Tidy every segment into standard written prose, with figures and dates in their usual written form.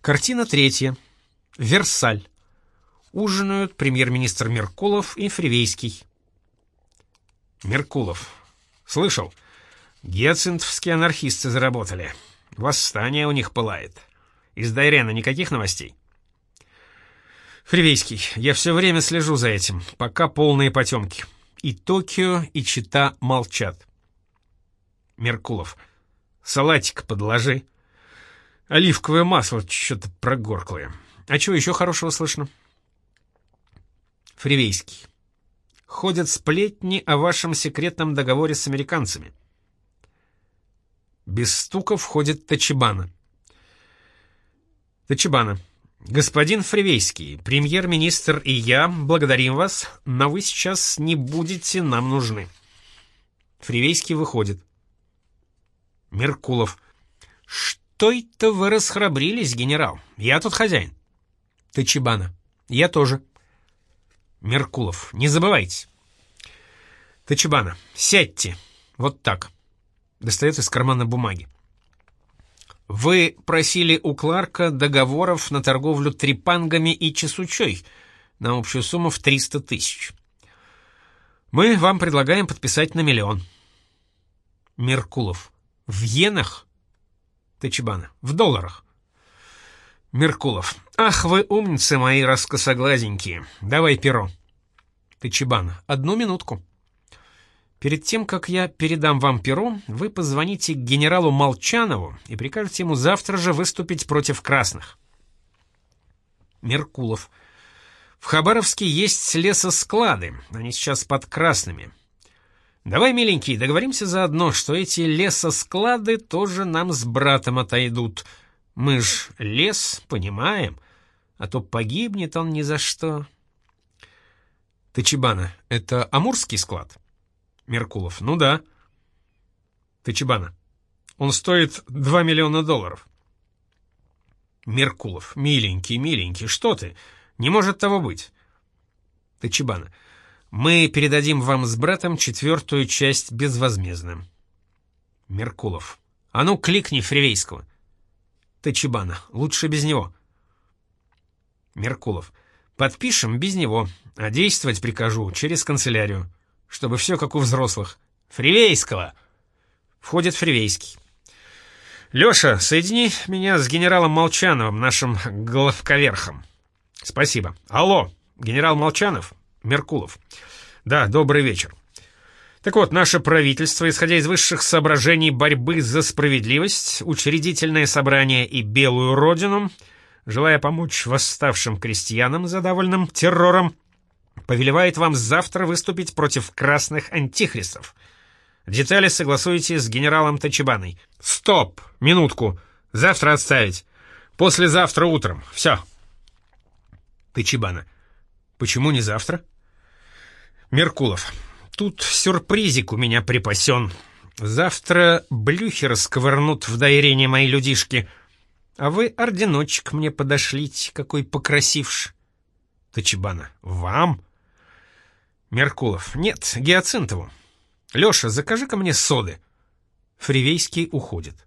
Картина третья. Версаль. Ужинают премьер-министр Меркулов и Фривейский. Меркулов. Слышал? Гиацинтовские анархисты заработали. Восстание у них пылает. Из Дайрена никаких новостей? Фривейский. Я все время слежу за этим, пока полные потемки. И Токио, и Чита молчат. Меркулов. Салатик подложи. Оливковое масло что-то прогорклое. А чего еще хорошего слышно? Фривейский. Ходят сплетни о вашем секретном договоре с американцами. Без стука входит Тачибана. Тачибана. Господин Фривейский, премьер-министр и я благодарим вас, но вы сейчас не будете нам нужны. Фривейский выходит. Меркулов. Что это вы расхрабрились, генерал? Я тут хозяин. Тачибана. Я тоже. Меркулов. Не забывайте. Тачибана. Сядьте. Вот так. Достает из кармана бумаги. Вы просили у Кларка договоров на торговлю трепангами и чесучой на общую сумму в 300 тысяч. Мы вам предлагаем подписать на 1 миллион. Меркулов. В иенах? Тачибана. В долларах. Меркулов. Ах, вы умницы мои раскосоглазенькие. Давай перо. Тачибана. 1 минутку. Перед тем, как я передам вам перо, вы позвоните к генералу Молчанову и прикажете ему завтра же выступить против красных. Меркулов. В Хабаровске есть лесосклады, они сейчас под красными. Давай, миленький, договоримся заодно, что эти лесосклады тоже нам с братом отойдут. Мы ж лес понимаем, а то погибнет он ни за что. Тачибана. Это Амурский склад? Меркулов. Ну да. Тачибана. Он стоит $2 миллиона. Меркулов. Миленький, миленький, что ты? Не может того быть. Тачибана. Мы передадим вам с братом 4-ю часть безвозмездно. Меркулов. А ну кликни Фривейского. Тачибана. Лучше без него. Меркулов. Подпишем без него, а действовать прикажу через канцелярию, чтобы все как у взрослых. Фривейского. Входит Фривейский. Леша, соедини меня с генералом Молчановым, нашим главковерхом. Спасибо. Алло, генерал Молчанов? Меркулов. Да, добрый вечер. Так вот, наше правительство, исходя из высших соображений борьбы за справедливость, учредительное собрание и Белую Родину, желая помочь восставшим крестьянам, задавленным террором, повелевает вам завтра выступить против красных антихристов. Детали согласуйте с генералом Тачибаной. Стоп! Минутку. Завтра отставить. Послезавтра утром. Все. Тачибана. Почему не завтра? Меркулов. Тут сюрпризик у меня припасен. Завтра блюхер сковырнут в Дайрене мои людишки. А вы орденочек мне подошлите, какой покрасивш. Тачибана. Вам? Меркулов. Нет, Гиацинтову. Леша, закажи-ка мне соды. Фривейский уходит.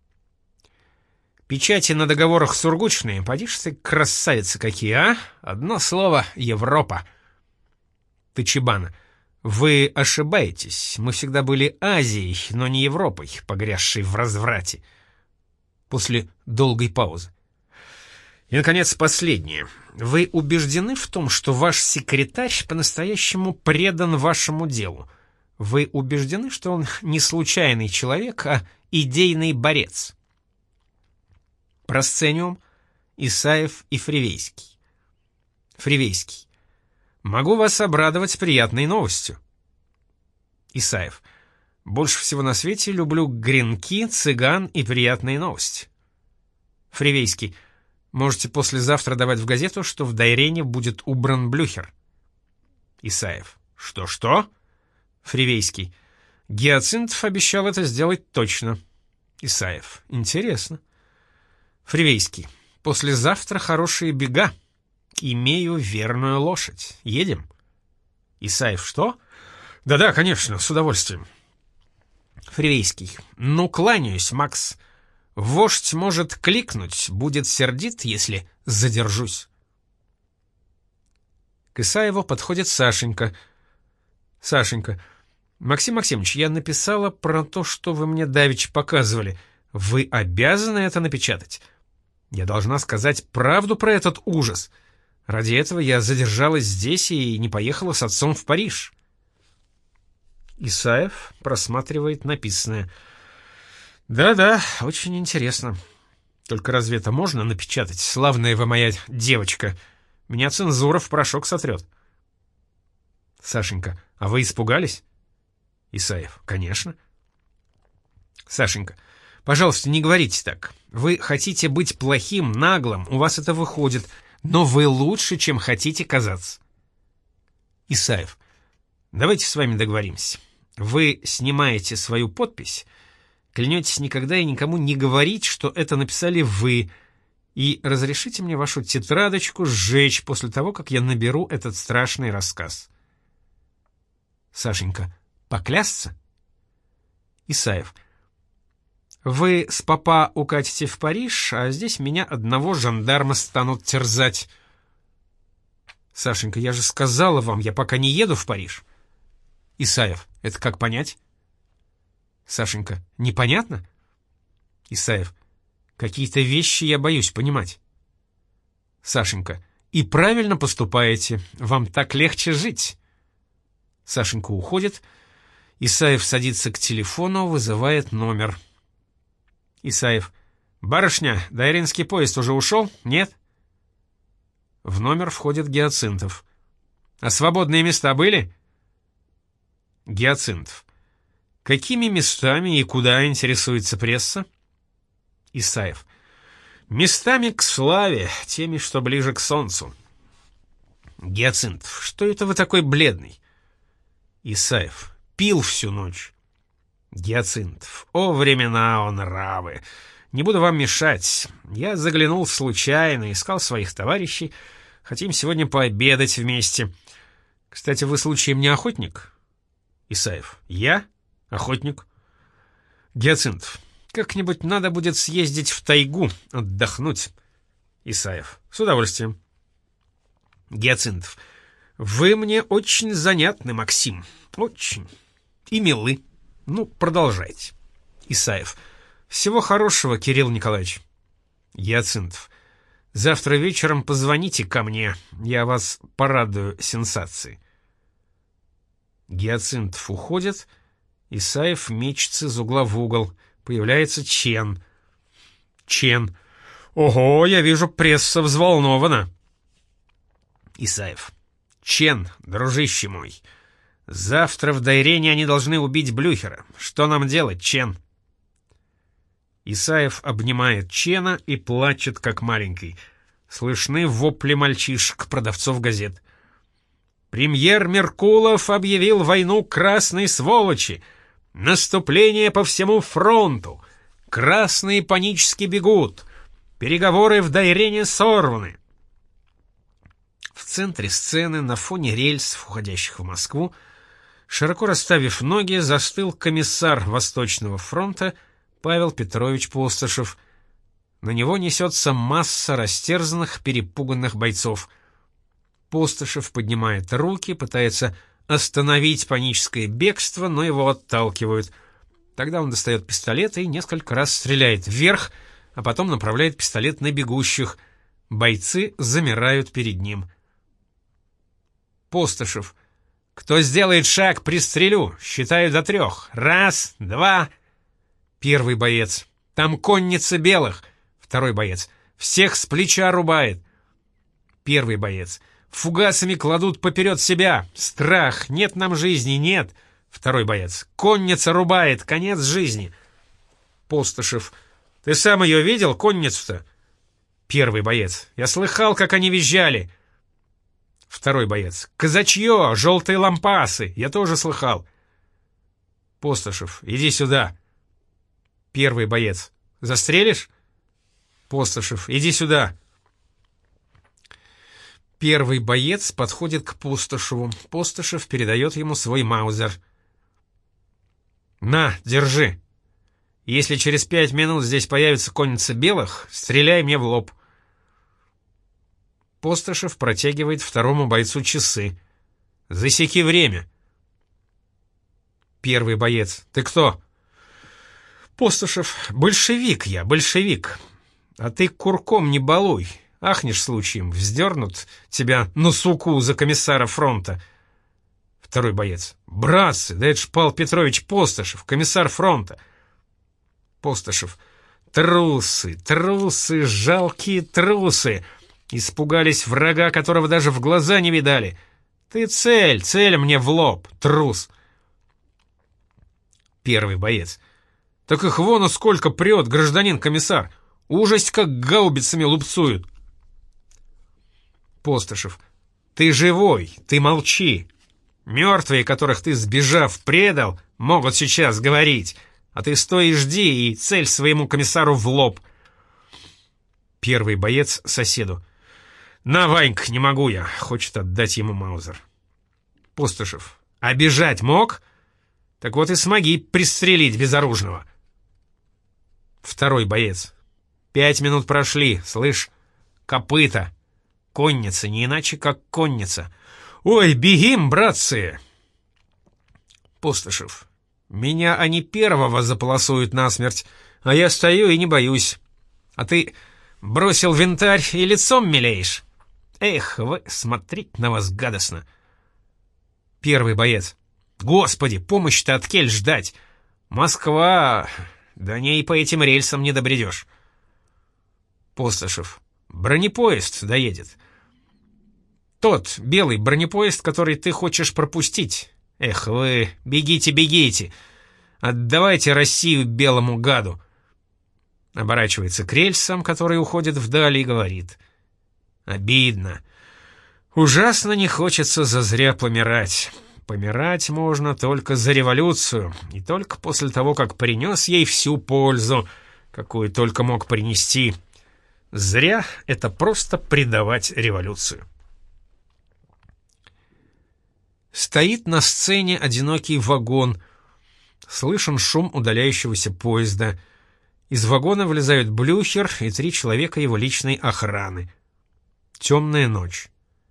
Печати на договорах сургучные, поди ж ты, красавицы какие, а? Одно слово — Европа. Тачибана. Вы ошибаетесь, мы всегда были Азией, но не Европой, погрязшей в разврате. После долгой паузы. И, наконец, последнее. Вы убеждены в том, что ваш секретарь по-настоящему предан вашему делу? Вы убеждены, что он не случайный человек, а идейный борец? Просцениум, Исаев и Фривейский. Фривейский. Могу вас обрадовать приятной новостью. Исаев. Больше всего на свете люблю гренки, цыган и приятные новости. Фривейский. Можете послезавтра давать в газету, что в Дайрене будет убран блюхер. Исаев. Что-что? Фривейский. Гиацинтов обещал это сделать точно. Исаев. Интересно. Фривейский. Послезавтра хорошие бега. Имею верную лошадь. Едем? Исаев. Что? Да-да, конечно, с удовольствием. Фривейский. Ну, кланяюсь, Макс. Вождь может кликнуть, будет сердит, если задержусь. К Исаеву подходит Сашенька. Сашенька: Максим Максимович, я написала про то, что вы мне давеча показывали. Вы обязаны это напечатать. Я должна сказать правду про этот ужас. Ради этого я задержалась здесь и не поехала с отцом в Париж. Исаев просматривает написанное. Да-да, очень интересно. Только разве это можно напечатать, славная вы моя девочка? Меня цензура в порошок сотрет. Сашенька: а вы испугались? Исаев: конечно. Сашенька: пожалуйста, не говорите так. Вы хотите быть плохим, наглым, у вас это выходит, но вы лучше, чем хотите казаться. Исаев: давайте с вами договоримся. Вы снимаете свою подпись, клянетесь никогда и никому не говорить, что это написали вы, и разрешите мне вашу тетрадочку сжечь после того, как я наберу этот страшный рассказ. Сашенька: поклясться? Исаев: вы с папа укатите в Париж, а здесь меня одного жандарма станут терзать. Сашенька: я же сказала вам, я пока не еду в Париж. Исаев: это как понять? Сашенька: непонятно? Исаев: какие-то вещи я боюсь понимать. Сашенька: и правильно поступаете, вам так легче жить. Сашенька уходит. Исаев садится к телефону, вызывает номер. Исаев: барышня, дайринский поезд уже ушел? Нет? В номер входит Гиацинтов. А свободные места были? Гиацинтов: какими местами и куда интересуется пресса? Исаев: местами к славе, теми, что ближе к солнцу. Гиацинтов: что это вы такой бледный? Исаев: пил всю ночь. Гиацинтов: о, времена, о, нравы! Не буду вам мешать. Я заглянул случайно, искал своих товарищей. Хотим сегодня пообедать вместе. Кстати, вы случаем не охотник? Исаев: я? Охотник. Гиацинтов: как-нибудь надо будет съездить в тайгу, отдохнуть. Исаев: с удовольствием. Гиацинтов: вы мне очень занятны, Максим. Очень. И милы. Ну, продолжайте. Исаев: всего хорошего, Кирилл Николаевич. Гиацинтов: завтра вечером позвоните ко мне, я вас порадую сенсацией. Гиацинтов уходит. Исаев мечется из угла в угол. Появляется Чен. Чен: ого, я вижу, пресса взволнована. Исаев: Чен, дружище мой, завтра в Дайрене они должны убить Блюхера. Что нам делать, Чен? Исаев обнимает Чена и плачет, как маленький. Слышны вопли мальчишек, продавцов газет. Премьер Меркулов объявил войну красной сволочи. Наступление по всему фронту. Красные панически бегут. Переговоры в Дайрене сорваны. В центре сцены, на фоне рельсов, уходящих в Москву, широко расставив ноги, застыл комиссар Восточного фронта Павел Петрович Постышев. На него несется масса растерзанных, перепуганных бойцов. Постышев поднимает руки, пытается остановить паническое бегство, но его отталкивают. Тогда он достает пистолет и несколько раз стреляет вверх, а потом направляет пистолет на бегущих. Бойцы замирают перед ним. Постышев: кто сделает шаг, пристрелю. Считаю до 3. 1, 2. Первый боец: там конница белых. Второй боец: всех с плеча рубает. Первый боец: фугасами кладут поперед себя. Страх, нет нам жизни, нет. Второй боец: конница рубает, конец жизни. Постышев: ты сам ее видел, конницу-то? Первый боец: я слыхал, как они визжали. Второй боец: казачье, желтые лампасы, я тоже слыхал. Постышев: иди сюда. Первый боец: застрелишь? Постышев: иди сюда. Первый боец подходит к Постышеву. Постышев передает ему свой маузер. На, держи. Если через 5 минут здесь появится конница белых, стреляй мне в лоб». Постышев протягивает второму бойцу часы. «Засеки время». Первый боец: «Ты кто?» Постышев: «Большевик я, большевик. А ты курком не балуй. Ахнешь случаем, вздернут тебя на суку за комиссара фронта». Второй боец: «Братцы, да это ж Павел Петрович Постышев, комиссар фронта». Постышев: «Трусы, трусы, жалкие трусы! Испугались врага, которого даже в глаза не видали. Ты цель мне в лоб, трус». Первый боец: «Так их вон сколько прет, гражданин комиссар! Ужасть, как гаубицами лупцуют!» Постышев: «Ты живой, ты молчи! Мертвые, которых ты, сбежав, предал, могут сейчас говорить, а ты стой и жди, и цель своему комиссару в лоб». Первый боец соседу: «На, Ванька, не могу я», хочет отдать ему маузер. Постышев: «А бежать мог? Так вот и смоги пристрелить безоружного». Второй боец: «5 минут прошли, слышь, копыта. Конница, не иначе, как конница. Ой, бегим, братцы!» Постышев: «Меня они первого заполосуют насмерть, а я стою и не боюсь. А ты бросил винтарь и лицом мелеешь. Эх, вы, смотреть на вас гадостно». Первый боец: «Господи, помощь-то от кель ждать. Москва, до ней по этим рельсам не добредешь». Постышев: «Бронепоезд доедет. Тот белый бронепоезд, который ты хочешь пропустить. Эх вы, бегите, бегите. Отдавайте Россию белому гаду». Оборачивается к рельсам, которые уходят вдаль, и говорит: «Обидно. Ужасно не хочется зазря помирать. Помирать можно только за революцию, и только после того, как принес ей всю пользу, какую только мог принести. Зря — это просто предавать революцию». Стоит на сцене одинокий вагон. Слышен шум удаляющегося поезда. Из вагона вылезают Блюхер и 3 человека его личной охраны. Темная ночь.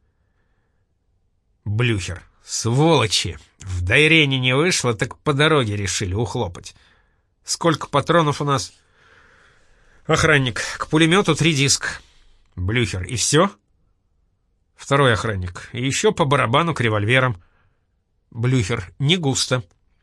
Блюхер: «Сволочи! В Дайрене не вышло, так по дороге решили ухлопать. Сколько патронов у нас?» Охранник: «К пулемету 3 диска». Блюхер: «И все?» Второй охранник: «И еще по барабану к револьверам». Блюхер: «Не густо».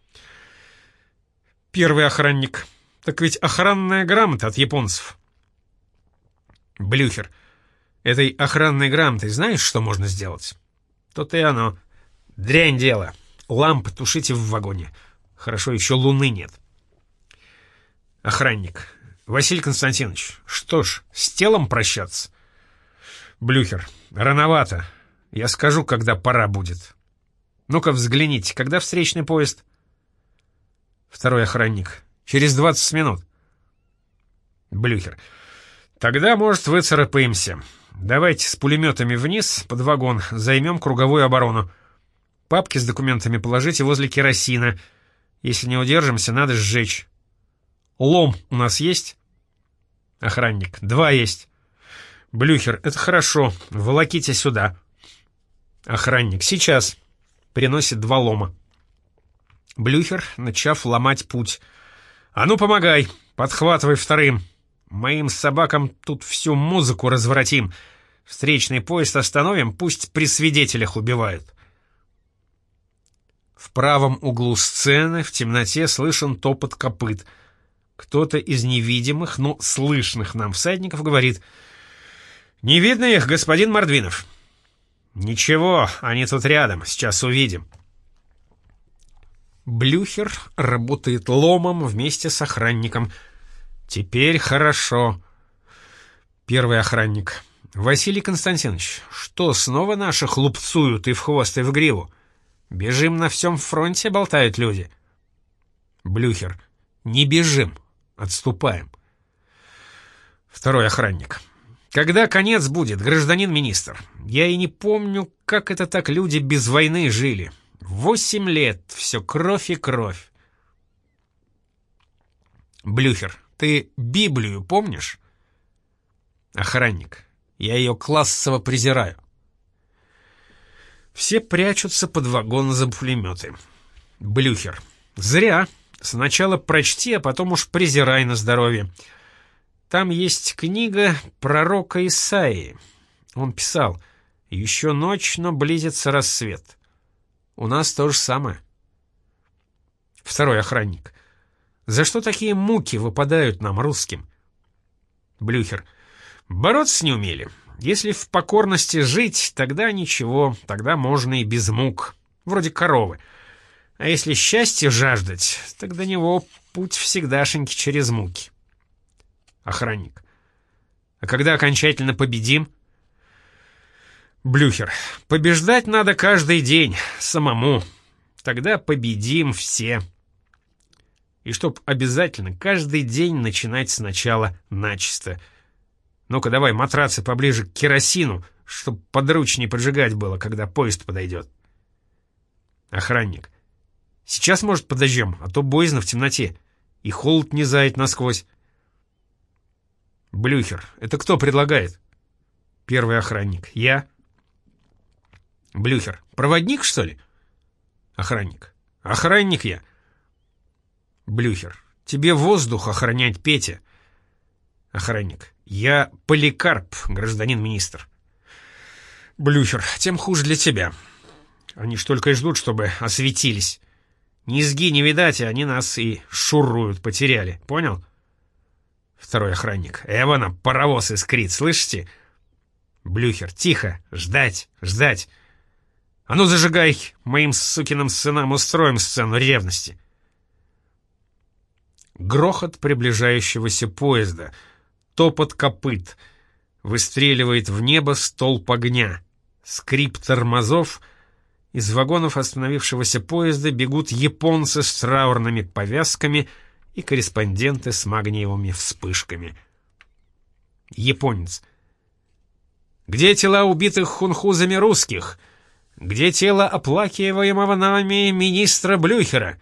Первый охранник: «Так ведь охранная грамота от японцев». Блюхер: «Этой охранной грамотой знаешь, что можно сделать?» То-то и оно. Дрянь дело. Лампы тушите в вагоне. Хорошо, еще луны нет. Охранник: «Василий Константинович, что ж, с телом прощаться?» Блюхер: «Рановато. Я скажу, когда пора будет. Ну-ка взгляните, когда встречный поезд?» Второй охранник: «Через 20 минут». Блюхер: «Тогда, может, выцарапаемся. Давайте с пулеметами вниз, под вагон, займем круговую оборону. Папки с документами положите возле керосина. Если не удержимся, надо сжечь. Лом у нас есть?» Охранник: «2 есть». Блюхер: «Это хорошо, волоките сюда». Охранник: «Сейчас». Приносит 2 лома. Блюхер, начав ломать путь: «А ну помогай, подхватывай вторым. Моим собакам тут всю музыку разворотим. Встречный поезд остановим, пусть при свидетелях убивают». В правом углу сцены в темноте слышен топот копыт. Кто-то из невидимых, но слышных нам всадников говорит: «Не видно их, господин Мордвинов». «Ничего, они тут рядом, сейчас увидим». Блюхер работает ломом вместе с охранником. Теперь хорошо. Первый охранник: «Василий Константинович, что, снова наших лупцуют и в хвост, и в гриву? Бежим, на всем фронте болтают люди». Блюхер: «Не бежим, отступаем». Второй охранник: «Когда конец будет, гражданин министр? Я и не помню, как это так люди без войны жили. 8 лет, все кровь и кровь». Блюхер, ты Библию помнишь? Охранник. Я ее классово презираю. Все прячутся под вагон за пулеметы. Блюхер. Зря. Сначала прочти, а потом уж презирай на здоровье. Там есть книга пророка Исаии. Он писал: «Еще ночь, но близится рассвет». У нас то же самое. Второй охранник. За что такие муки выпадают нам, русским? Блюхер. Бороться не умели. Если в покорности жить, тогда ничего, тогда можно и без мук, вроде коровы. А если счастья жаждать, так до него путь всегдашеньки через муки. Охранник. А когда окончательно победим? Блюхер. Побеждать надо каждый день, самому. Тогда победим все. И чтоб обязательно каждый день начинать сначала начисто. Ну-ка давай матрацы поближе к керосину, чтоб подручнее поджигать было, когда поезд подойдет. Охранник. Сейчас, может, подождем, а то боязно в темноте. И холод не зает насквозь. Блюхер. Это кто предлагает? Первый охранник. Я. Блюхер. Проводник, что ли? Охранник. Охранник я. Блюхер. Тебе воздух охранять, Петя. Охранник. Я Поликарп, гражданин министр. Блюхер. Тем хуже для тебя. Они ж только и ждут, чтобы осветились. Низги не видать, а они нас и шуруют, потеряли. Понял? Второй охранник. Эвана, паровоз искрит, слышите? Блюхер. Тихо. Ждать, ждать. А ну зажигай, моим сукиным сынам устроим сцену ревности. Грохот приближающегося поезда, топот копыт, выстреливает в небо столб огня, скрип тормозов. Из вагонов остановившегося поезда бегут японцы с траурными повязками и корреспонденты с магниевыми вспышками. Японец. Где тела убитых хунхузами русских? Где тело оплакиваемого нами министра Блюхера?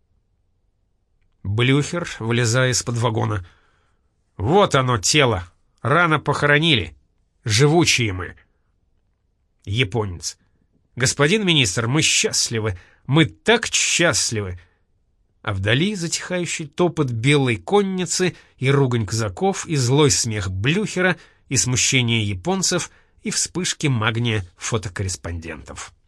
Блюхер, вылезая из-под вагона. Вот оно, тело. Рано похоронили. Живучие мы. Японец. Господин министр, мы счастливы. Мы так счастливы. А вдали затихающий топот белой конницы и ругань казаков, и злой смех Блюхера, и смущение японцев, и вспышки магния фотокорреспондентов.